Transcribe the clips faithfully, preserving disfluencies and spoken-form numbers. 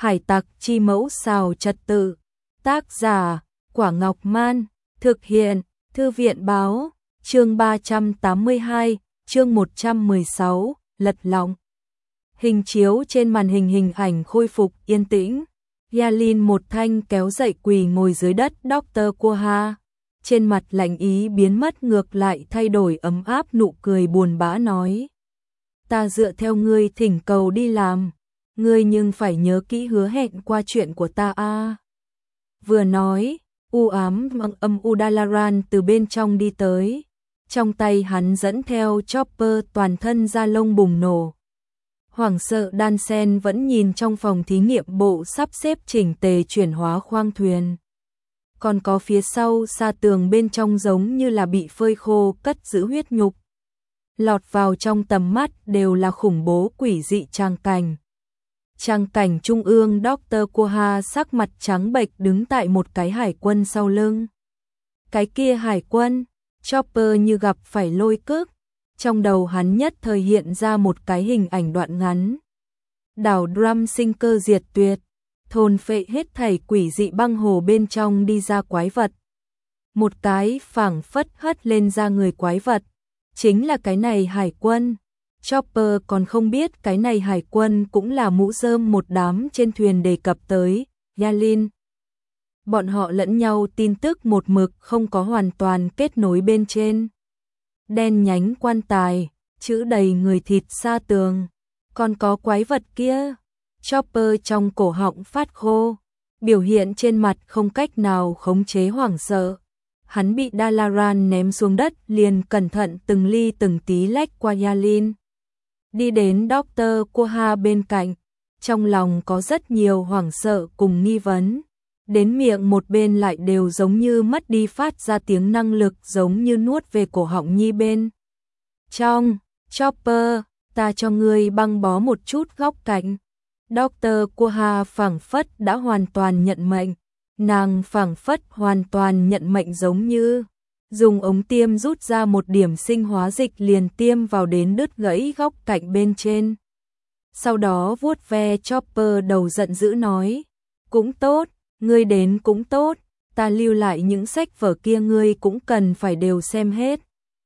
Hải tặc chi mẫu xào trật tự. Tác giả, Quả Ngọc Man. Thực hiện, Thư viện báo. Chương ba trăm tám mươi hai, chương một trăm mười sáu, lật lọng. Hình chiếu trên màn hình hình ảnh khôi phục yên tĩnh. Yalin một thanh kéo dậy quỳ ngồi dưới đất doctor Quoha. Trên mặt lạnh ý biến mất ngược lại thay đổi ấm áp nụ cười buồn bã nói. Ta dựa theo ngươi thỉnh cầu đi làm. Ngươi nhưng phải nhớ kỹ hứa hẹn qua chuyện của ta a. Vừa nói, u ám mang âm Udalaran từ bên trong đi tới. Trong tay hắn dẫn theo chopper toàn thân da lông bùng nổ. Hoảng sợ đan sen vẫn nhìn trong phòng thí nghiệm bộ sắp xếp chỉnh tề chuyển hóa khoang thuyền. Còn có phía sau xa tường bên trong giống như là bị phơi khô cất giữ huyết nhục. Lọt vào trong tầm mắt đều là khủng bố quỷ dị trang cảnh. Trang cảnh trung ương doctor Quoha sắc mặt trắng bệch đứng tại một cái hải quân sau lưng. Cái kia hải quân, Chopper như gặp phải lôi cước. Trong đầu hắn nhất thời hiện ra một cái hình ảnh đoạn ngắn. Đảo Drum sinh cơ diệt tuyệt, thôn phệ hết thảy quỷ dị băng hồ bên trong đi ra quái vật. Một cái phảng phất hất lên ra người quái vật, chính là cái này hải quân. Chopper còn không biết cái này hải quân cũng là mũ rơm một đám trên thuyền đề cập tới, Yalin. Bọn họ lẫn nhau tin tức một mực không có hoàn toàn kết nối bên trên. Đen nhánh quan tài, chữ đầy người thịt xa tường, còn có quái vật kia. Chopper trong cổ họng phát khô, biểu hiện trên mặt không cách nào khống chế hoảng sợ. Hắn bị Dalaran ném xuống đất liền cẩn thận từng ly từng tí lách qua Yalin. Đi đến doctor Quoha bên cạnh, trong lòng có rất nhiều hoảng sợ cùng nghi vấn. Đến miệng một bên lại đều giống như mất đi phát ra tiếng năng lực giống như nuốt về cổ họng nhi bên. Trong, Chopper, ta cho ngươi băng bó một chút góc cạnh. doctor Quoha phảng phất đã hoàn toàn nhận mệnh. Nàng phảng phất hoàn toàn nhận mệnh giống như dùng ống tiêm rút ra một điểm sinh hóa dịch liền tiêm vào đến đứt gãy góc cạnh bên trên. Sau đó vuốt ve Chopper đầu giận dữ nói, cũng tốt, ngươi đến cũng tốt, ta lưu lại những sách vở kia ngươi cũng cần phải đều xem hết.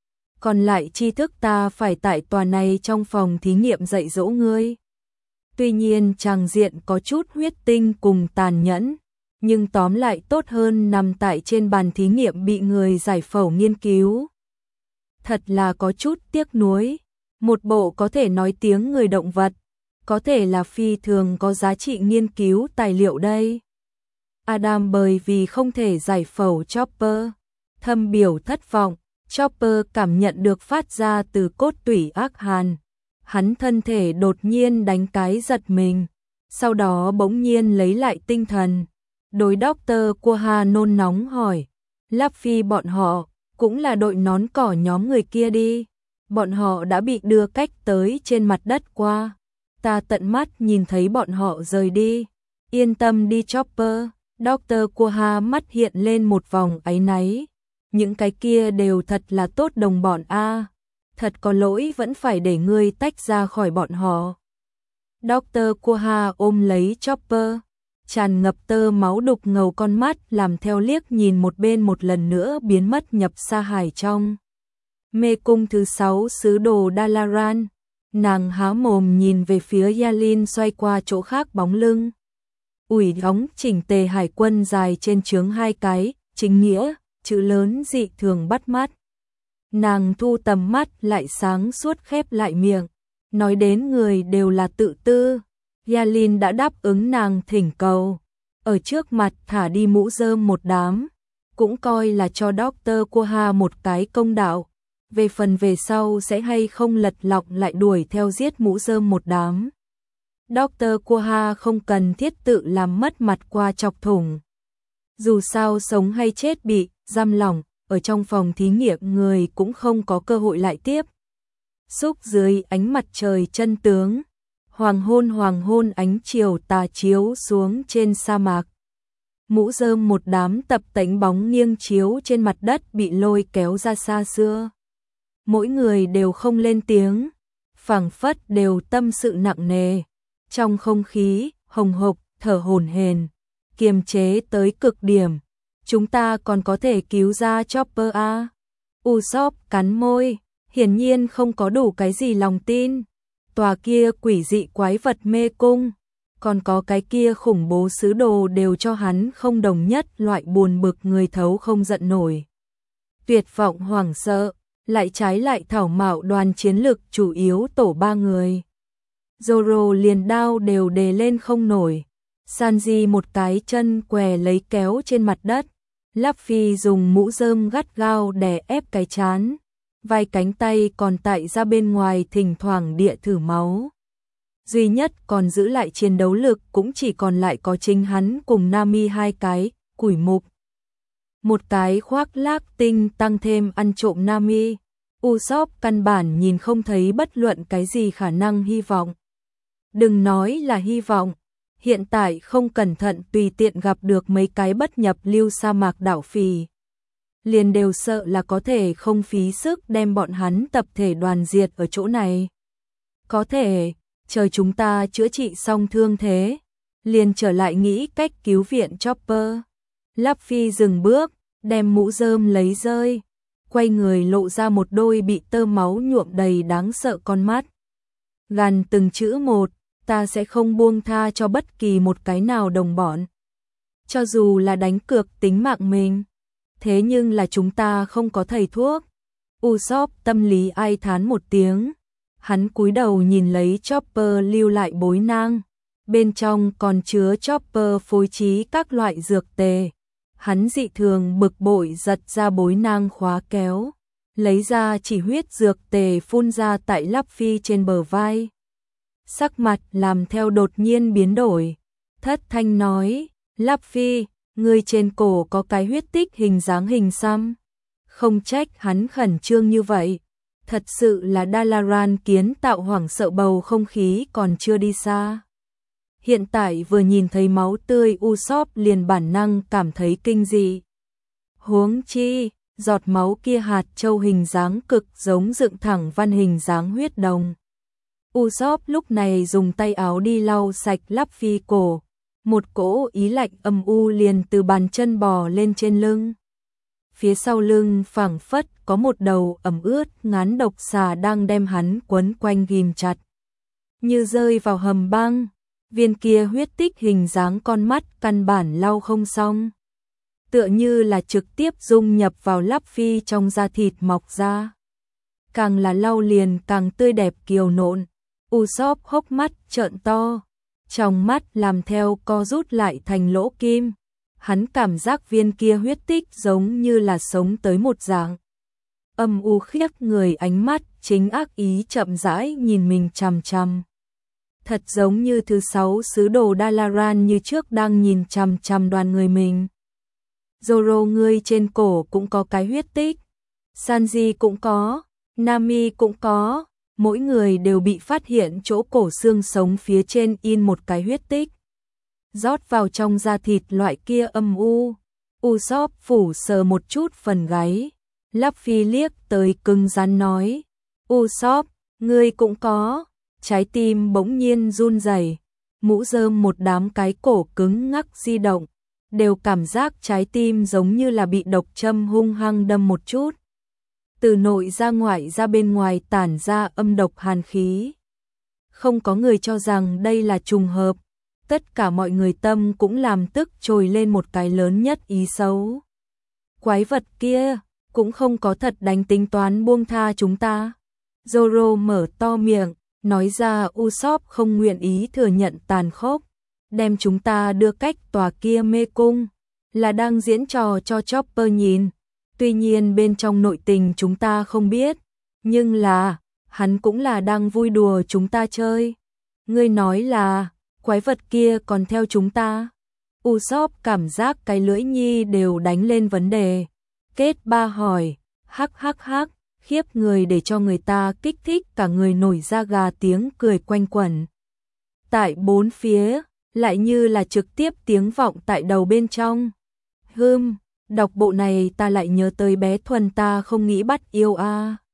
Còn lại tri thức ta phải tại tòa này trong phòng thí nghiệm dạy dỗ ngươi. Tuy nhiên tràng diện có chút huyết tinh cùng tàn nhẫn, nhưng tóm lại tốt hơn nằm tại trên bàn thí nghiệm bị người giải phẫu nghiên cứu. Thật là có chút tiếc nuối, một bộ có thể nói tiếng người động vật, có thể là phi thường có giá trị nghiên cứu tài liệu đây. Adam bởi vì không thể giải phẫu Chopper, thâm biểu thất vọng. Chopper cảm nhận được phát ra từ cốt tủy ác hàn. Hắn thân thể đột nhiên đánh cái giật mình, sau đó bỗng nhiên lấy lại tinh thần. Đối doctor Quoha nôn nóng hỏi, Luffy bọn họ, cũng là đội nón cỏ nhóm người kia đi. Bọn họ đã bị đưa cách tới trên mặt đất qua. Ta tận mắt nhìn thấy bọn họ rời đi. Yên tâm đi Chopper. doctor Quoha mắt hiện lên một vòng áy náy. Những cái kia đều thật là tốt đồng bọn a. Thật có lỗi vẫn phải để ngươi tách ra khỏi bọn họ. doctor Quoha ôm lấy Chopper, tràn ngập tơ máu đục ngầu con mắt làm theo liếc nhìn một bên một lần nữa biến mất nhập sa hải trong. Mê cung thứ sáu sứ đồ Dalaran. Nàng há mồm nhìn về phía Yalin xoay qua chỗ khác bóng lưng. Ủi óng chỉnh tề hải quân dài trên trướng hai cái, chính nghĩa, chữ lớn dị thường bắt mắt. Nàng thu tầm mắt lại sáng suốt khép lại miệng. Nói đến người đều là tự tư. Yalin đã đáp ứng nàng thỉnh cầu. Ở trước mặt thả đi mũ rơm một đám. Cũng coi là cho doctor Quoha một cái công đạo. Về phần về sau sẽ hay không lật lọng lại đuổi theo giết mũ rơm một đám. doctor Quoha không cần thiết tự làm mất mặt qua chọc thủng. Dù sao sống hay chết bị giam lỏng, ở trong phòng thí nghiệm người cũng không có cơ hội lại tiếp. Xúc dưới ánh mặt trời chân tướng, hoàng hôn hoàng hôn ánh chiều tà chiếu xuống trên sa mạc. Mũ rơm một đám tập tễnh bóng nghiêng chiếu trên mặt đất bị lôi kéo ra xa xưa. Mỗi người đều không lên tiếng, phảng phất đều tâm sự nặng nề. Trong không khí hồng hộc thở hổn hển, kiềm chế tới cực điểm. Chúng ta còn có thể cứu ra Chopper à? Usopp cắn môi, hiển nhiên không có đủ cái gì lòng tin. Tòa kia quỷ dị quái vật mê cung, còn có cái kia khủng bố sứ đồ đều cho hắn không đồng nhất loại buồn bực người thấu không giận nổi. Tuyệt vọng hoảng sợ, lại trái lại thảo mạo đoàn chiến lực chủ yếu tổ ba người. Zoro liền đao đều đề lên không nổi. Sanji một cái chân què lấy kéo trên mặt đất. Luffy dùng mũ rơm gắt gao đè ép cái chán. Vai cánh tay còn tại ra bên ngoài thỉnh thoảng địa thử máu. Duy nhất còn giữ lại chiến đấu lực cũng chỉ còn lại có chính hắn cùng Nami hai cái, củi mục. Một cái khoác lác tinh tăng thêm ăn trộm Nami. Usopp căn bản nhìn không thấy bất luận cái gì khả năng hy vọng. Đừng nói là hy vọng, hiện tại không cẩn thận tùy tiện gặp được mấy cái bất nhập lưu sa mạc đảo phì. Liền đều sợ là có thể không phí sức đem bọn hắn tập thể đoàn diệt ở chỗ này. Có thể, chờ chúng ta chữa trị xong thương thế, liền trở lại nghĩ cách cứu viện Chopper. Luffy dừng bước, đem mũ rơm lấy rơi, quay người lộ ra một đôi bị tơ máu nhuộm đầy đáng sợ con mắt. Gằn từng chữ một, ta sẽ không buông tha cho bất kỳ một cái nào đồng bọn. Cho dù là đánh cược tính mạng mình. Thế nhưng là chúng ta không có thầy thuốc. Usopp tâm lý ai thán một tiếng. Hắn cúi đầu nhìn lấy Chopper lưu lại bối nang. Bên trong còn chứa Chopper phối trí các loại dược tề. Hắn dị thường bực bội giật ra bối nang khóa kéo. Lấy ra chỉ huyết dược tề phun ra tại Luffy trên bờ vai. Sắc mặt làm theo đột nhiên biến đổi. Thất thanh nói, Luffy, người trên cổ có cái huyết tích hình dáng hình xăm. Không trách hắn khẩn trương như vậy. Thật sự là Dalaran kiến tạo hoảng sợ bầu không khí còn chưa đi xa. Hiện tại vừa nhìn thấy máu tươi Usopp liền bản năng cảm thấy kinh dị. Huống chi, giọt máu kia hạt châu hình dáng cực giống dựng thẳng văn hình dáng huyết đồng. Usopp lúc này dùng tay áo đi lau sạch Luffy cổ. Một cỗ ý lạnh âm u liền từ bàn chân bò lên trên lưng. Phía sau lưng phảng phất có một đầu ẩm ướt ngán độc xà đang đem hắn quấn quanh ghim chặt. Như rơi vào hầm băng, viên kia huyết tích hình dáng con mắt căn bản lau không xong. Tựa như là trực tiếp dung nhập vào Luffy trong da thịt mọc ra. Càng là lau liền càng tươi đẹp kiều nộn. Usopp hốc mắt trợn to. Trong mắt làm theo co rút lại thành lỗ kim. Hắn cảm giác viên kia huyết tích giống như là sống tới một dạng. Âm u khiếp người ánh mắt chính ác ý chậm rãi nhìn mình chằm chằm. Thật giống như thứ sáu sứ đồ Dalaran như trước đang nhìn chằm chằm đoàn người mình. Zoro ngươi trên cổ cũng có cái huyết tích. Sanji cũng có. Nami cũng có. Mỗi người đều bị phát hiện chỗ cổ xương sống phía trên in một cái huyết tích. Rót vào trong da thịt loại kia âm u. Usopp phủ sờ một chút phần gáy. Luffy liếc tới cứng rắn nói. Usopp, ngươi cũng có. Trái tim bỗng nhiên run rẩy. Mũ rơm một đám cái cổ cứng ngắc di động. Đều cảm giác trái tim giống như là bị độc châm hung hăng đâm một chút. Từ nội ra ngoại ra bên ngoài tản ra âm độc hàn khí. Không có người cho rằng đây là trùng hợp. Tất cả mọi người tâm cũng làm tức trồi lên một cái lớn nhất ý xấu. Quái vật kia cũng không có thật đánh tính toán buông tha chúng ta. Zoro mở to miệng, nói ra Usopp không nguyện ý thừa nhận tàn khốc. Đem chúng ta đưa cách tòa kia mê cung. Là đang diễn trò cho Chopper nhìn. Tuy nhiên bên trong nội tình chúng ta không biết. Nhưng là, hắn cũng là đang vui đùa chúng ta chơi. Ngươi nói là, quái vật kia còn theo chúng ta. Usopp cảm giác cái lưỡi nhi đều đánh lên vấn đề. Kết ba hỏi, hắc hắc hắc, khiếp người để cho người ta kích thích cả người nổi da gà tiếng cười quanh quẩn. Tại bốn phía, lại như là trực tiếp tiếng vọng tại đầu bên trong. Hừm, đọc bộ này ta lại nhớ tới bé Thuần ta không nghĩ bắt yêu a. À.